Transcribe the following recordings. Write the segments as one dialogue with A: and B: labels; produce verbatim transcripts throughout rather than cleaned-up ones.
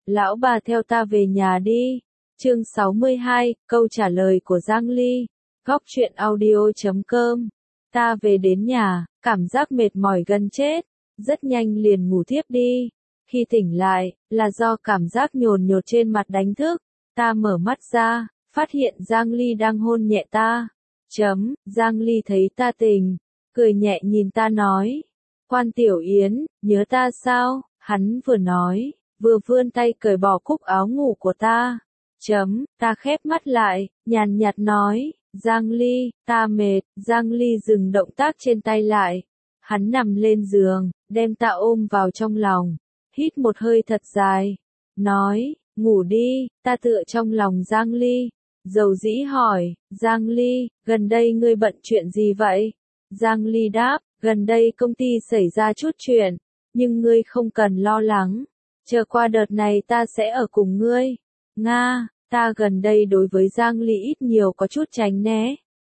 A: Lão bà theo ta về nhà đi. Chương sáu mươi hai, câu trả lời của Giang Ly. Góc truyện audio chấm com. Ta về đến nhà, cảm giác mệt mỏi gần chết, rất nhanh liền ngủ thiếp đi. Khi tỉnh lại, là do cảm giác nhồn nhột trên mặt đánh thức. Ta mở mắt ra, phát hiện Giang Ly đang hôn nhẹ ta. Chấm, Giang Ly thấy ta tỉnh, cười nhẹ nhìn ta nói. Quan Tiểu Yến, nhớ ta sao? Hắn vừa nói, vừa vươn tay cởi bỏ cúc áo ngủ của ta. Chấm, ta khép mắt lại, nhàn nhạt nói, Giang Ly, ta mệt. Giang Ly dừng động tác trên tay lại. Hắn nằm lên giường, đem ta ôm vào trong lòng, hít một hơi thật dài, nói, ngủ đi. Ta tựa trong lòng Giang Ly, dầu dĩ hỏi, Giang Ly, gần đây ngươi bận chuyện gì vậy? Giang Ly đáp, gần đây công ty xảy ra chút chuyện, nhưng ngươi không cần lo lắng, chờ qua đợt này ta sẽ ở cùng ngươi. Nga, ta gần đây đối với Giang Ly ít nhiều có chút tránh né.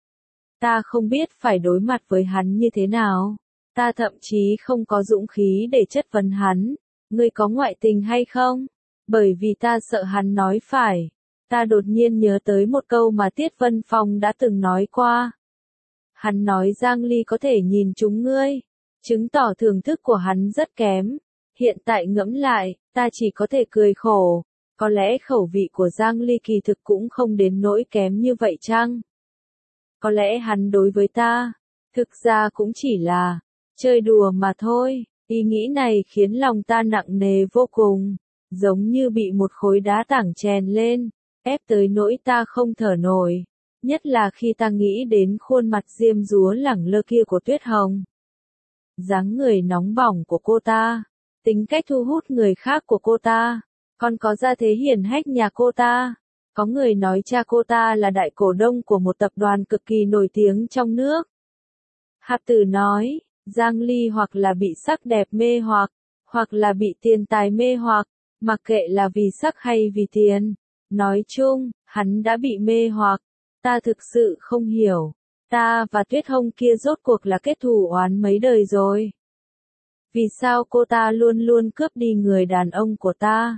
A: Ta không biết phải đối mặt với hắn như thế nào. Ta thậm chí không có dũng khí để chất vấn hắn, ngươi có ngoại tình hay không? Bởi vì ta sợ hắn nói phải. Ta đột nhiên nhớ tới một câu mà Tiết Vân Phong đã từng nói qua. Hắn nói Giang Ly có thể nhìn trúng ngươi, chứng tỏ thưởng thức của hắn rất kém. Hiện tại ngẫm lại, ta chỉ có thể cười khổ. Có lẽ khẩu vị của Giang Ly kỳ thực cũng không đến nỗi kém như vậy chăng? Có lẽ hắn đối với ta, thực ra cũng chỉ là chơi đùa mà thôi. Ý nghĩ này khiến lòng ta nặng nề vô cùng, giống như bị một khối đá tảng chèn lên, ép tới nỗi ta không thở nổi. Nhất là khi ta nghĩ đến khuôn mặt diêm dúa lẳng lơ kia của Tuyết Hồng. Dáng người nóng bỏng của cô ta, tính cách thu hút người khác của cô ta, còn có gia thế hiển hách nhà cô ta. Có người nói cha cô ta là đại cổ đông của một tập đoàn cực kỳ nổi tiếng trong nước. Hạp Tử nói, Giang Ly hoặc là bị sắc đẹp mê hoặc, hoặc là bị tiền tài mê hoặc, mặc kệ là vì sắc hay vì tiền. Nói chung, hắn đã bị mê hoặc. Ta thực sự không hiểu, ta và Tuyết Hồng kia rốt cuộc là kết thù oán mấy đời rồi. Vì sao cô ta luôn luôn cướp đi người đàn ông của ta?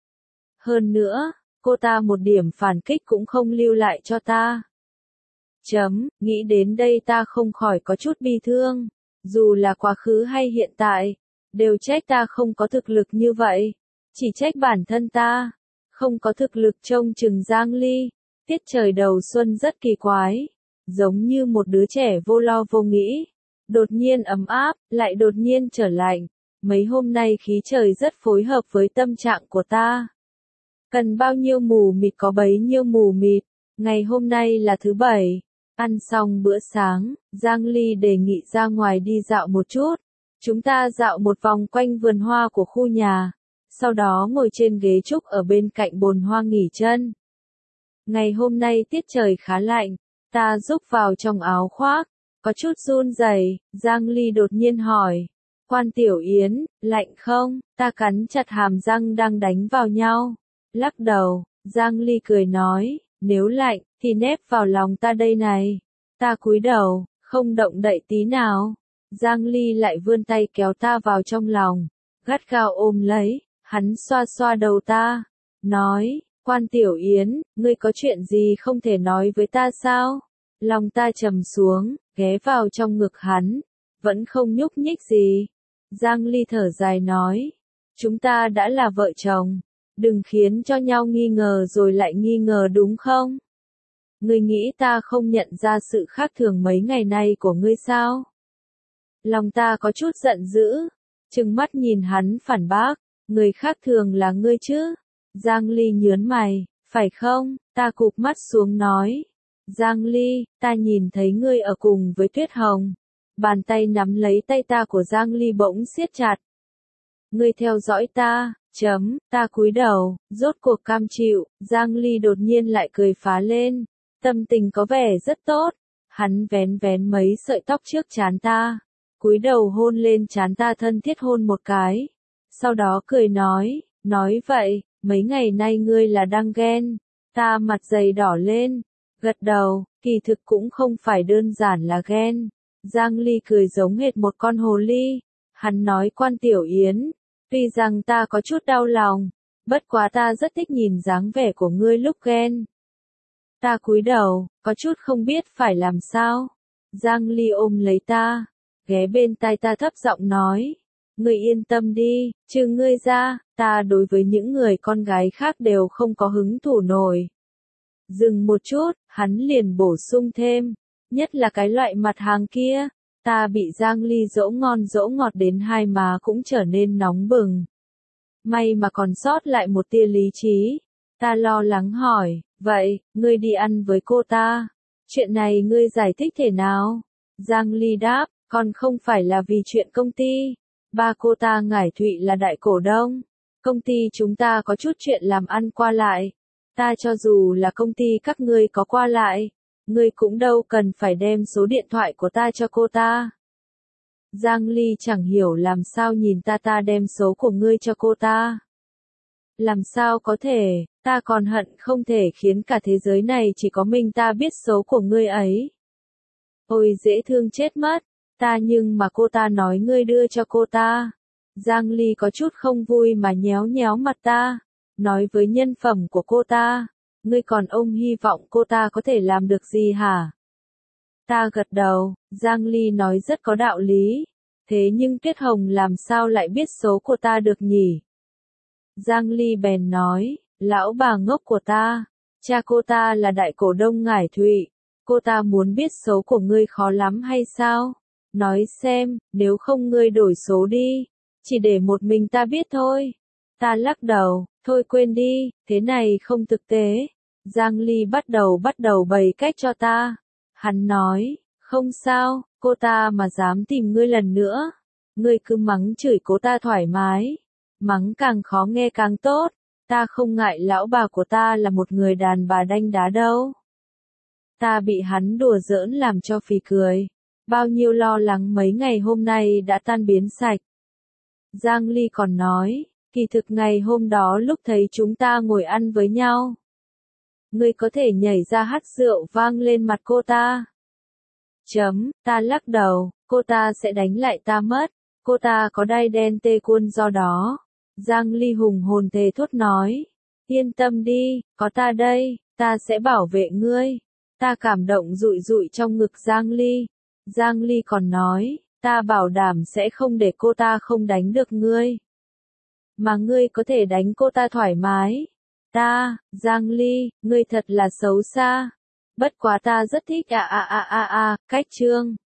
A: Hơn nữa, cô ta một điểm phản kích cũng không lưu lại cho ta. Chấm, nghĩ đến đây ta không khỏi có chút bi thương. Dù là quá khứ hay hiện tại, đều trách ta không có thực lực như vậy. Chỉ trách bản thân ta, không có thực lực trông chừng Giang Ly. Tiết trời đầu xuân rất kỳ quái, giống như một đứa trẻ vô lo vô nghĩ. Đột nhiên ấm áp, lại đột nhiên trở lạnh. Mấy hôm nay khí trời rất phối hợp với tâm trạng của ta. Cần bao nhiêu mù mịt có bấy nhiêu mù mịt. Ngày hôm nay là thứ bảy. Ăn xong bữa sáng, Giang Ly đề nghị ra ngoài đi dạo một chút. Chúng ta dạo một vòng quanh vườn hoa của khu nhà. Sau đó ngồi trên ghế trúc ở bên cạnh bồn hoa nghỉ chân. Ngày hôm nay tiết trời khá lạnh. Ta rúc vào trong áo khoác, có chút run rẩy. Giang Ly đột nhiên hỏi, Quan Tiểu Yến, lạnh không? Ta cắn chặt hàm răng đang đánh vào nhau. Lắc đầu, Giang Ly cười nói, nếu lạnh, thì nép vào lòng ta đây này. Ta cúi đầu, không động đậy tí nào. Giang Ly lại vươn tay kéo ta vào trong lòng, gắt gao ôm lấy. Hắn xoa xoa đầu ta, nói, Quan Tiểu Yến, ngươi có chuyện gì không thể nói với ta sao? Lòng ta trầm xuống, ghé vào trong ngực hắn, vẫn không nhúc nhích gì. Giang Ly thở dài nói, chúng ta đã là vợ chồng, đừng khiến cho nhau nghi ngờ rồi lại nghi ngờ đúng không? Ngươi nghĩ ta không nhận ra sự khác thường mấy ngày nay của ngươi sao? Lòng ta có chút giận dữ, trừng mắt nhìn hắn phản bác, người khác thường là ngươi chứ? Giang Ly nhớn mày, phải không? Ta cụp mắt xuống nói, Giang Ly, ta nhìn thấy ngươi ở cùng với Tuyết Hồng. Bàn tay nắm lấy tay ta của Giang Ly bỗng siết chặt. Ngươi theo dõi ta, chấm, ta cúi đầu, rốt cuộc cam chịu. Giang Ly đột nhiên lại cười phá lên, tâm tình có vẻ rất tốt. Hắn vén vén mấy sợi tóc trước trán ta, cúi đầu hôn lên trán ta thân thiết hôn một cái. Sau đó cười nói, nói vậy, mấy ngày nay ngươi là đang ghen. Ta mặt dày đỏ lên, gật đầu, kỳ thực cũng không phải đơn giản là ghen. Giang Ly cười giống hệt một con hồ ly. Hắn nói Quan Tiểu Yến, tuy rằng ta có chút đau lòng, Bất quá ta rất thích nhìn dáng vẻ của ngươi lúc ghen. Ta cúi đầu, có chút không biết phải làm sao. Giang Ly ôm lấy ta, ghé bên tai ta thấp giọng nói. Ngươi yên tâm đi, trừ ngươi ra, ta đối với những người con gái khác đều không có hứng thú nổi. Dừng một chút, hắn liền bổ sung thêm. Nhất là cái loại mặt hàng kia, ta bị Giang Ly dỗ ngon dỗ ngọt đến hai má cũng trở nên nóng bừng. May mà còn sót lại một tia lý trí. Ta lo lắng hỏi, vậy, ngươi đi ăn với cô ta. Chuyện này ngươi giải thích thế nào? Giang Ly đáp, còn không phải là vì chuyện công ty. Ba cô ta Ngải Thụy là đại cổ đông. Công ty chúng ta có chút chuyện làm ăn qua lại. Ta cho dù là công ty các ngươi có qua lại, ngươi cũng đâu cần phải đem số điện thoại của ta cho cô ta. Giang Ly chẳng hiểu làm sao nhìn ta ta đem số của ngươi cho cô ta. Làm sao có thể, ta còn hận không thể khiến cả thế giới này chỉ có mình ta biết số của ngươi ấy. Ôi dễ thương chết mất, ta nhưng mà cô ta nói ngươi đưa cho cô ta. Giang Ly có chút không vui mà nhéo nhéo mặt ta, nói với nhân phẩm của cô ta, ngươi còn ôm hy vọng cô ta có thể làm được gì hả? Ta gật đầu, Giang Ly nói rất có đạo lý, thế nhưng Tuyết Hồng làm sao lại biết số của ta được nhỉ? Giang Ly bèn nói, lão bà ngốc của ta, cha cô ta là đại cổ đông Ngải Thụy, cô ta muốn biết số của ngươi khó lắm hay sao? Nói xem, nếu không ngươi đổi số đi, chỉ để một mình ta biết thôi. Ta lắc đầu, thôi quên đi, thế này không thực tế. Giang Ly bắt đầu bắt đầu bày cách cho ta. Hắn nói, không sao, cô ta mà dám tìm ngươi lần nữa, ngươi cứ mắng chửi cô ta thoải mái. Mắng càng khó nghe càng tốt, ta không ngại lão bà của ta là một người đàn bà đanh đá đâu. Ta bị hắn đùa giỡn làm cho phì cười. Bao nhiêu lo lắng mấy ngày hôm nay đã tan biến sạch. Giang Ly còn nói, kỳ thực ngày hôm đó lúc thấy chúng ta ngồi ăn với nhau, ngươi có thể nhảy ra hắt rượu vang lên mặt cô ta. Chấm, ta lắc đầu, cô ta sẽ đánh lại ta mất, cô ta có đai đen tê cuôn do đó. Giang Ly hùng hồn thề thốt nói, yên tâm đi, có ta đây, ta sẽ bảo vệ ngươi. Ta cảm động rụi rụi trong ngực Giang Ly. Giang Ly còn nói, ta bảo đảm sẽ không để cô ta không đánh được ngươi. Mà ngươi có thể đánh cô ta thoải mái. Ta, Giang Ly, ngươi thật là xấu xa. Bất quá ta rất thích à à à à à, cách chương.